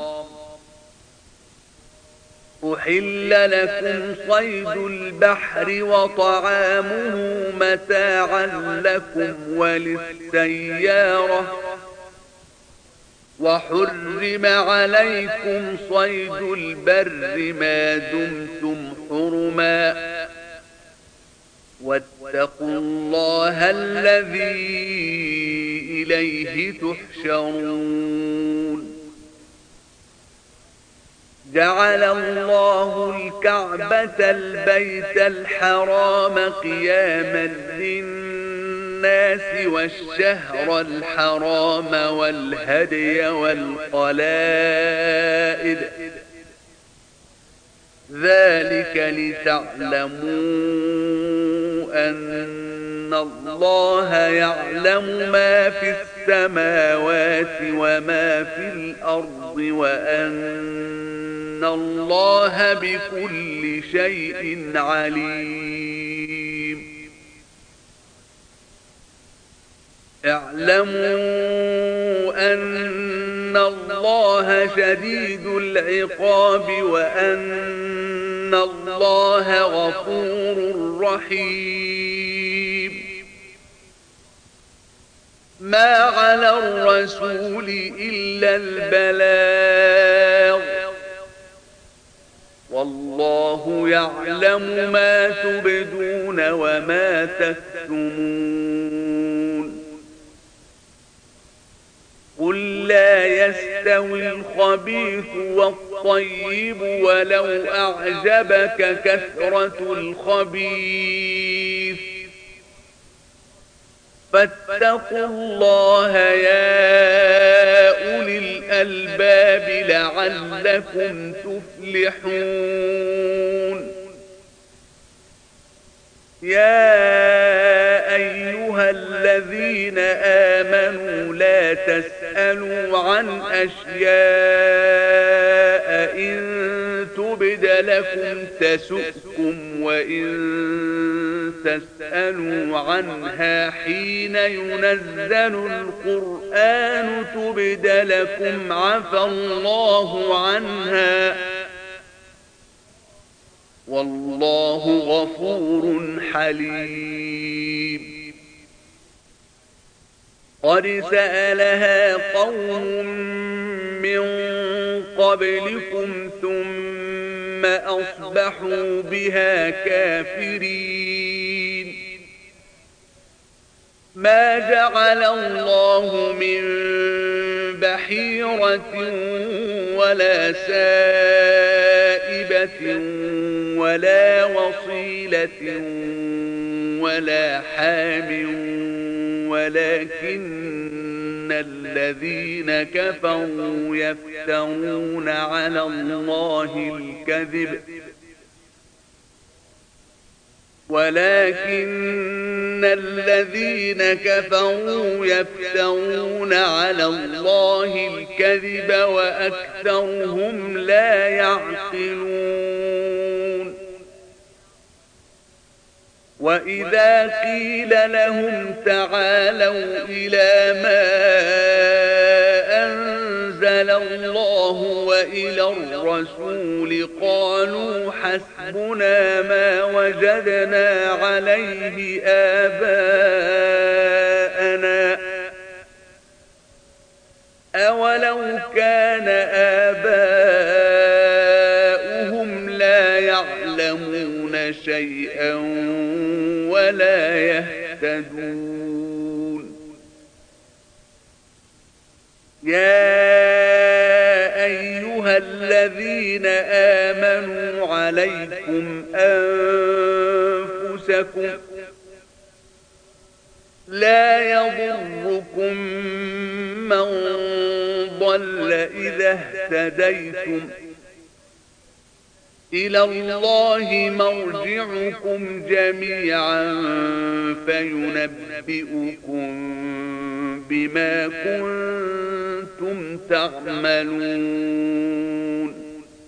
أحل لكم صيد البحر وطعامه متاعا لكم وللسيارة، وحرم عليكم صيد البر ما دمتم حرما، واتقوا الله الذي إليه تحشرون. جعل الله الكعبة البيت الحرام قياما للناس والشهر الحرام والهدي والقلائد، ذلك لتعلموا أن الله يعلم ما في السماوات وما في الأرض، وأن الله بكل شيء عليم. اعلموا أن الله شديد العقاب، وأن الله غفور رحيم. ما على الرسول إلا البلاغ، والله يعلم ما تبدون وما تكتمون. قل لا يستوي الخبيث والطيب ولو أعجبك كثرة الخبيث، فاتقوا الله يا أولي الألباب لعلكم تفلحون. يا أيها الذين آمنوا لا تسألوا عن أشياء إن تبد لكم تسؤكم، وإن تسألوا عنها حين ينزل القرآن تبد لكم عفى الله عنها، والله غفور حليم. قد سألها قوم من قبلكم ثم أصبحوا بها كافرين. ما جعل الله من بحيرة ولا سائبة ولا وصيلة ولا حام، ولكن الذين كفروا يفترون على الله الكذب، ولكن الذين كفروا يفترون على الله الكذب وأكثرهم لا يعقلون وإذا قيل لهم تعالوا إلى ما أنزل الله وإلى الرسول قالوا حسبنا ما وجدنا عليه آباءنا أولو كان آباؤهم لا يعلمون شيئا ولا يهتدون يا أيها الذين آمنوا عليكم أنفسكم لا يضركم من ضل إذا اهتديتم إلى الله مرجعكم جميعا فينبئكم بما كنتم تعملون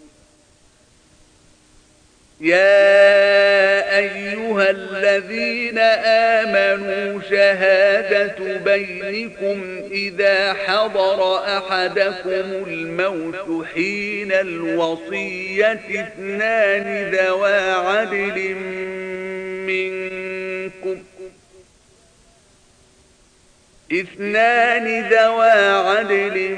يا أيها الذين آمنوا شهادة بينكم إذا حضر أحدكم الموت حين الوصية اثنان ذوى عدل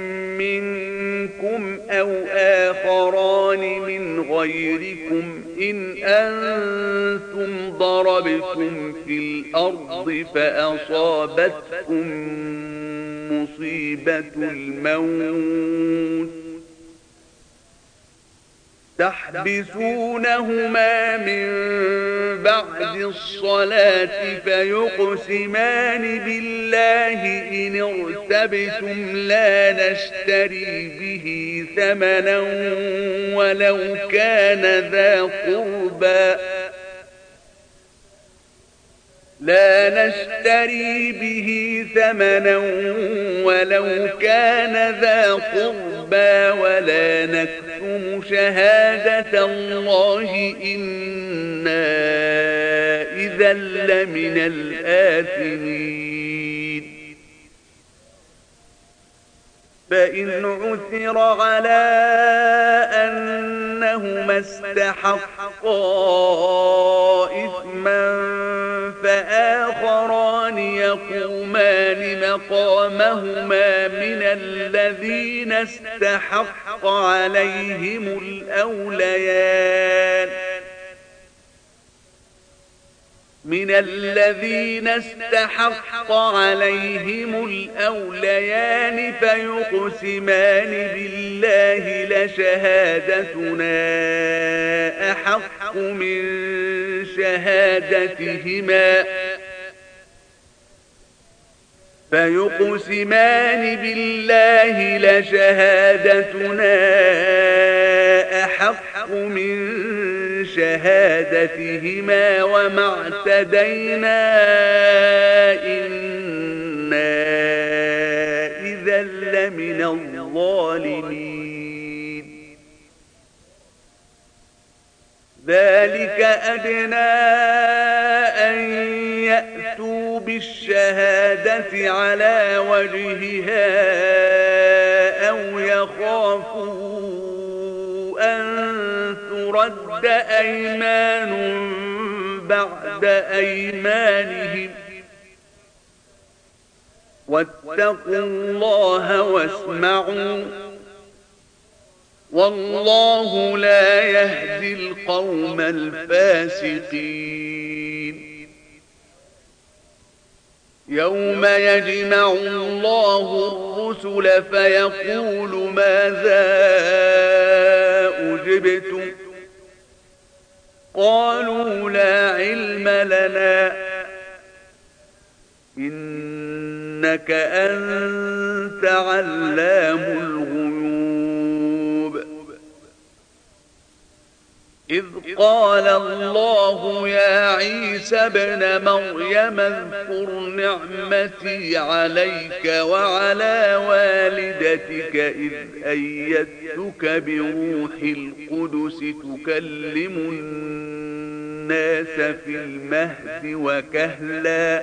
منكم أو آخران من غيركم إن أنتم ضربتم في الأرض فأصابتكم مصيبة الموت تحبسونهما من بعد الصلاة فيقسمان بالله إن ارتبتم لا نشتري به ثمنا ولو كان ذا قربى ولا نكتم شهادة الله إنا إذا لمن الآثمين فإن عثر على أنهما استحقا إثما فآخران يقومان مقامهما من الذين استحق عليهم الأوليان فيقسمان بالله لشهادتنا أحق من شهادتهما وما اعتدينا إنا إذا لمن الظالمين ذلك أدنى أن يأتوا بالشهادة على وجهها أو يخافوا أن ترد أيمان بعد أيمانهم واتقوا الله واسمعوا والله لا يهدي القوم الفاسقين يوم يجمع الله الرسل فيقول ماذا أجبتم قالوا لا علم لنا إنك أنت علام الغيوب إذ قال الله يا عيسى ابن مريم اذكر نعمتي عليك وعلى والدتك إذ أيدتك بروح القدس تكلم الناس في المهد وكهلا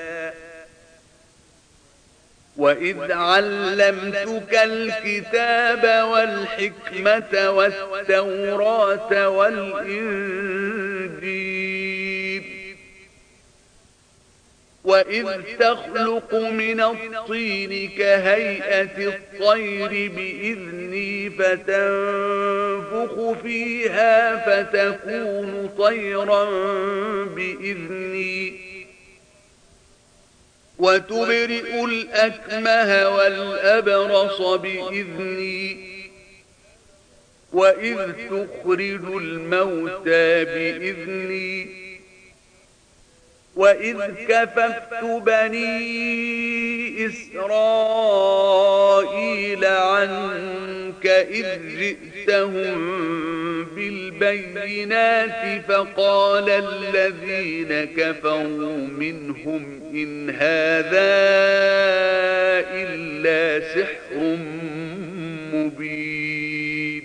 وإذ علمتك الكتاب والحكمة والتوراة والإنجيل وإذ تخلق من الطين كهيئة الطير بإذني فتنفخ فيها فتكون طيرا بإذني وتبرئ الأكمه والأبرص بإذني وإذ تخرج الموتى بإذني وإذ كففت بني إسرائيل عنك إذ جئتهم بالبينات فقال الذين كفروا منهم إن هذا إلا سحر مبين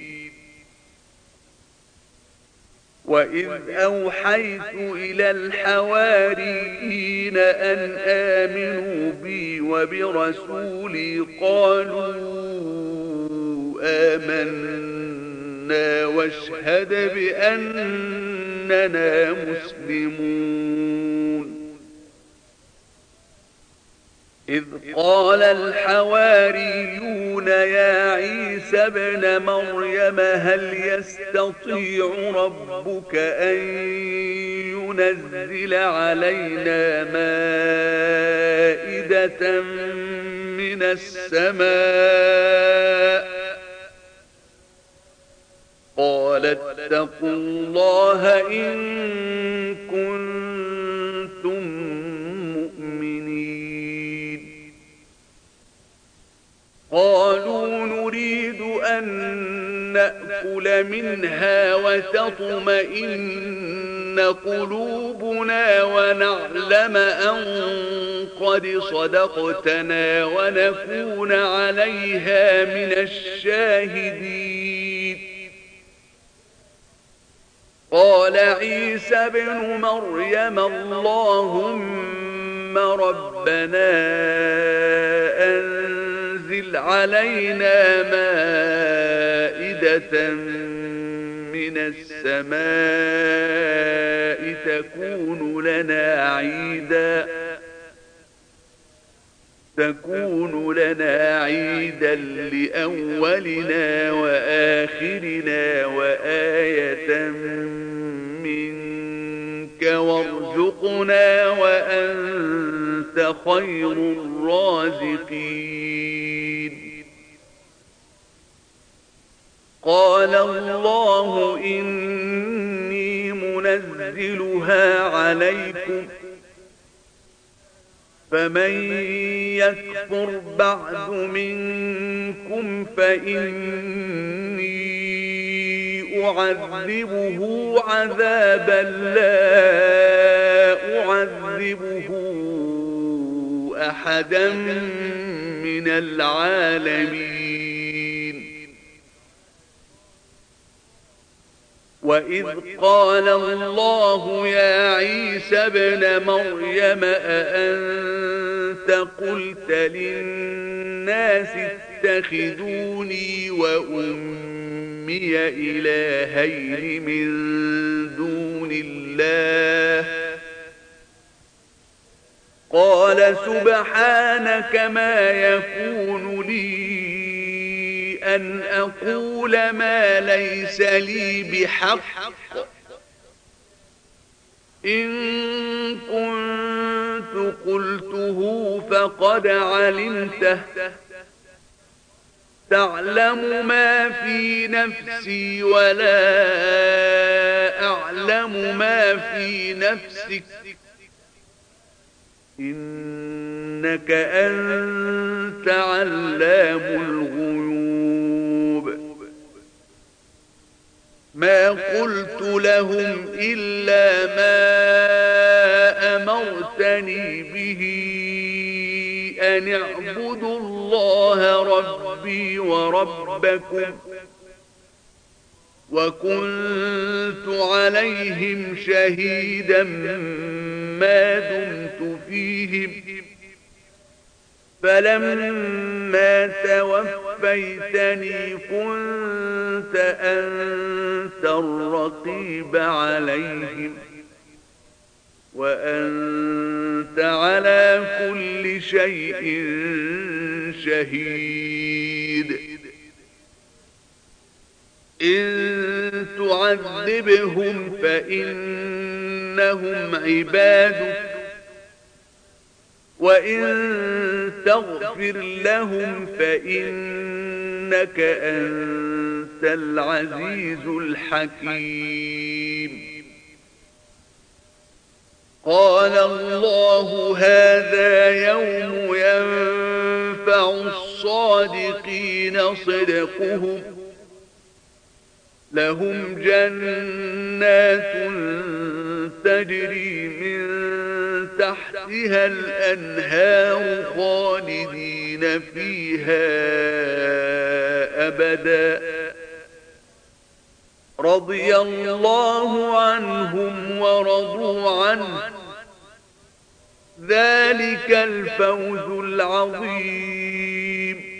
وإذ أوحيت إلى الحواريين أن آمنوا بي وبرسولي قالوا آمنا واشهد بأننا مسلمون إذ قال الحواريون يا عيسى ابن مريم هل يستطيع ربك أن ينزل علينا مائدة من السماء قال اتقوا الله إن كنتم مؤمنين قالوا نريد أن نأكل منها وتطمئن قلوبنا ونعلم أن قد صدقتنا ونكون عليها من الشاهدين قال عيسى ابن مريم اللهم ربنا أنزل علينا مائدة من السماء تكون لنا عيدا لأولنا وآخرنا وآية منك وارزقنا وأنت خير الرازقين قال الله إني منزلها عليكم فمن يكفر بعد منكم فإني أعذبه عذابا لا أعذبه أحدا من العالمين وإذ قال الله يا عيسى ابن مريم أأنت قلت للناس اتخذوني وأمي إلهين من دون الله قال سبحانك ما يكون لي أن أقول ما ليس لي بحق إن كنت قلته فقد علمته تعلم ما في نفسي ولا أعلم ما في نفسك إنك أنت علام الغيوب ما قلت لهم إلا ما أمرتني به أن اعبدوا الله ربي وربكم وكنت عليهم شهيدا ما دمت فيهم فلما توفيتني كنت أنت الرقيب عليهم وأنت على كل شيء شهيد إن تعذبهم فإنهم عبادك وإن تغفر لهم فإنك أنت العزيز الحكيم قال الله هذا يوم ينفع الصادقين صدقهم لهم جنات تجري من تحتها الأنهار خالدين فيها أبدا رضي الله عنهم ورضوا عنه ذلك الفوز العظيم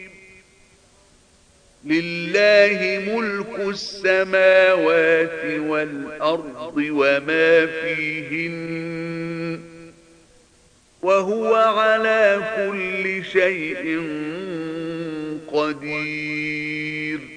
لله ملك السماوات والأرض وما فيهن وهو على كل شيء قدير